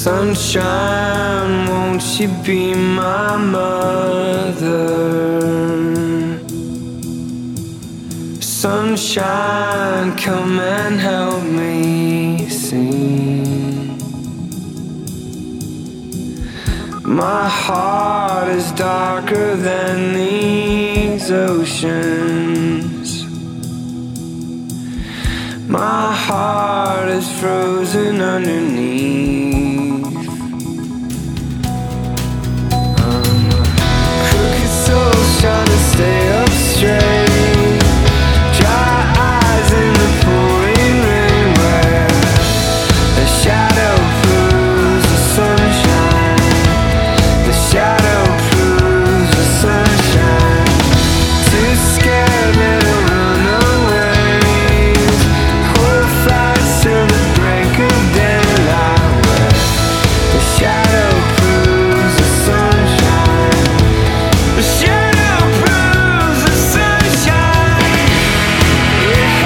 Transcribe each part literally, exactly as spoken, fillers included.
Sunshine, won't you be my mother? Sunshine, come and help me sing. My heart is darker than these oceans. My heart is frozen underneath. I'm a crooked soul trying to stay up straight. Dry eyes in the pouring rain where the shadow proves the sunshine. The shadow proves the sunshine. Too scared that I'll run away. Hold fast till the break of daylight where the shadow proves the sunshine. The shadow proves the sunshine. Yeah,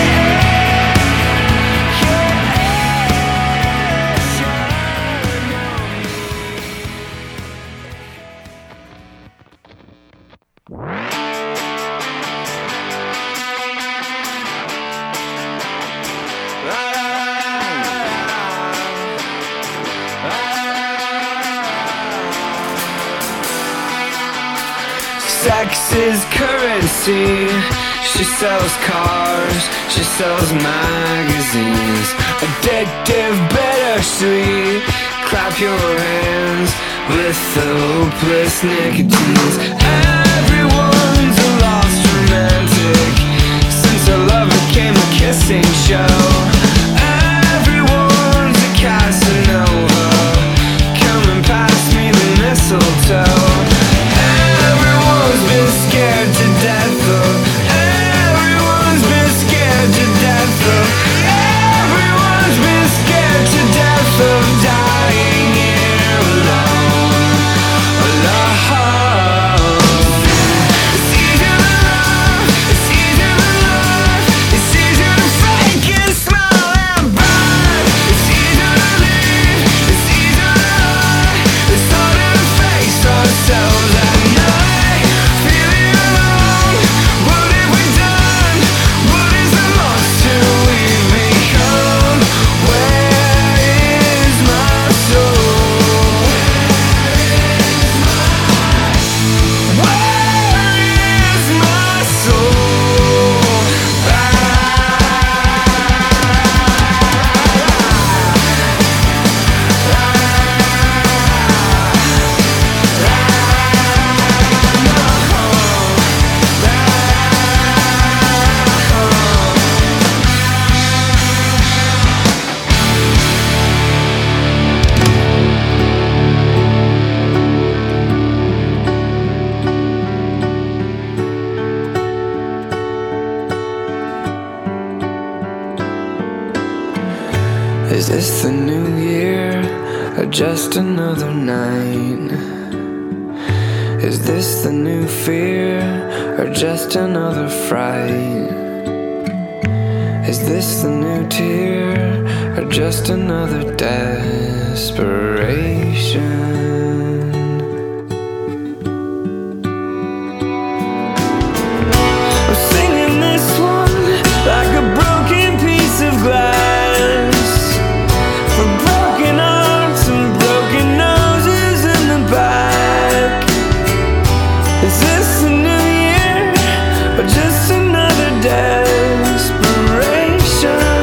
sex is currency. She sells cars, she sells magazines. Addictive, bittersweet. Clap your hands with the hopeless nicotines. Everyone's a lost romantic since a love became a kissing show. Everyone's a Casanova coming past me the mistletoe. Everyone's been scared to death of. Everyone's been scared to death of. Everyone's been scared to death of dying here alone. Alone. It's easier to love. It's easier to love. It's easier to fake and smile and burn. It's easier to leave. It's easier to lie. It's harder to face ourselves at night. Feeling alone. What have we done? What is the monster we've become? Where is my soul? Where is my soul? Is this the new year or just another night? Is this the new fear or just another fright? Is this the new tear or just another desperation? I'm singing this one like a broken piece of glass. For broken hearts and broken noses in the back. Is this a new year or just another desperation?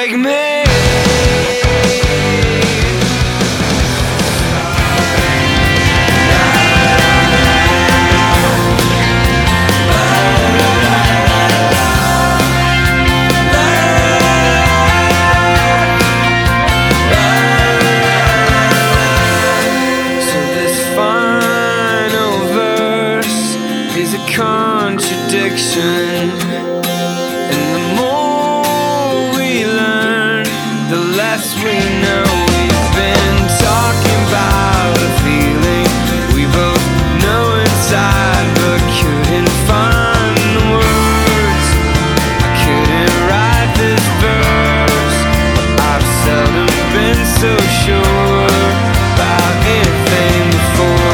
break me. Contradiction, and the more we learn, the less we know. We've been talking about a feeling we both know inside, but couldn't find the words. I couldn't write this verse, but I've seldom been so sure about anything before.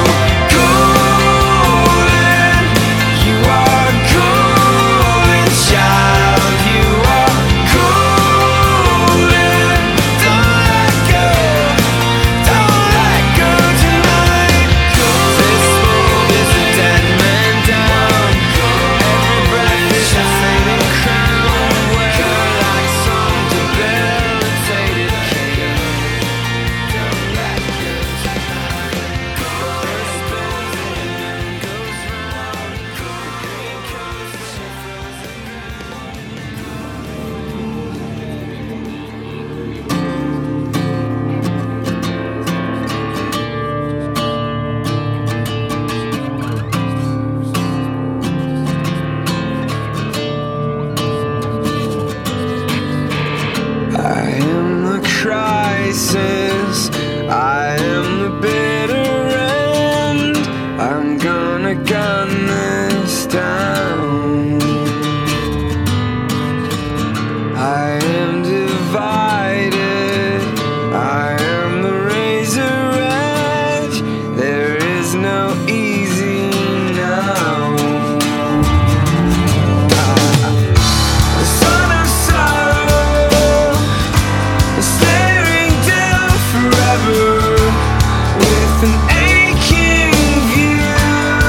I am the bitter end. I'm gonna gun this down. I am divided. I am the razor edge. There is no easy now. The sun of sorrow is staring down forever. With an aching view,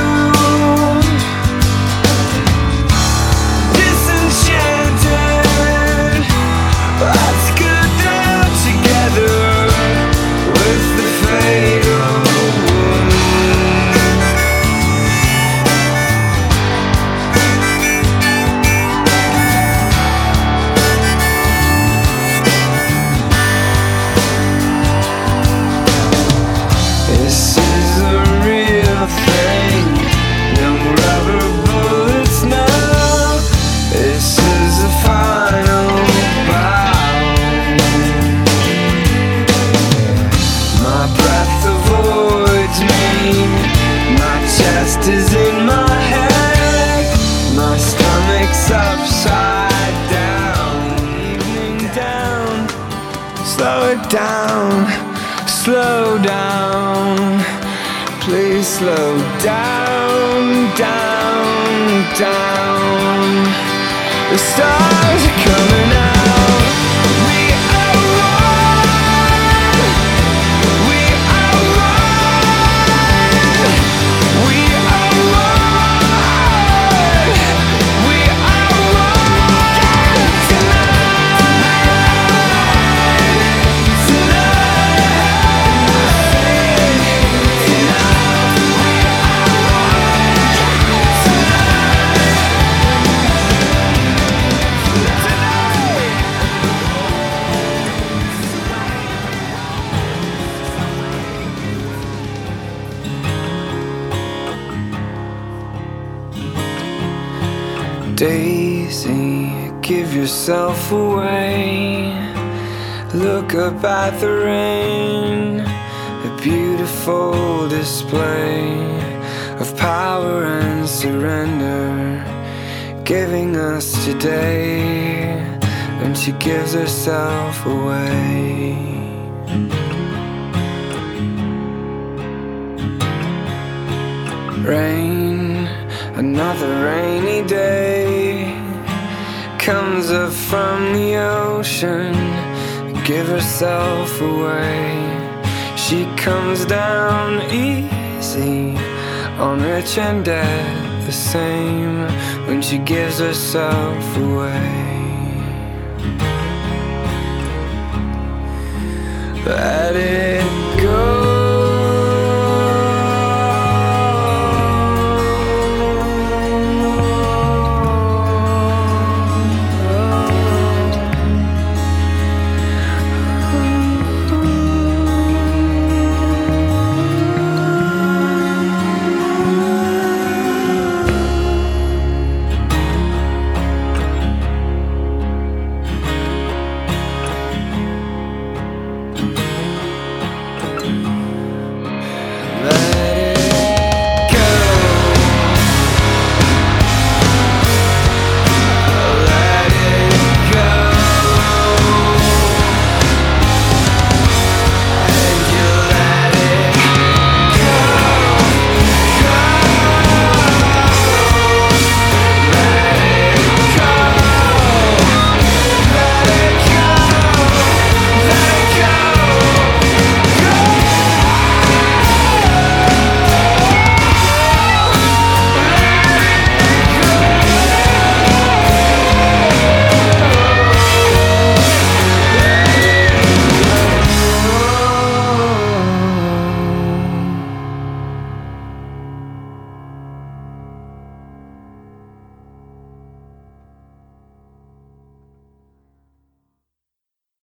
disenchanted, let's go down together with the fatal wound. This is a real thing, no rubber bullets now. This is a final bow. My breath avoids me, my chest is in my head, my stomach's upside down. Evening down, slow it down. Slow down, please slow down, down, down. The stars are coming out. We are one. We are one. We are one. We are one. Tonight, Daisy, give yourself away. Look up at the rain, a beautiful display of power and surrender, giving us today, and she gives herself away. Rain, another rainy day, comes up from the ocean, give herself away. She comes down easy on rich and dead, the same when she gives herself away. At it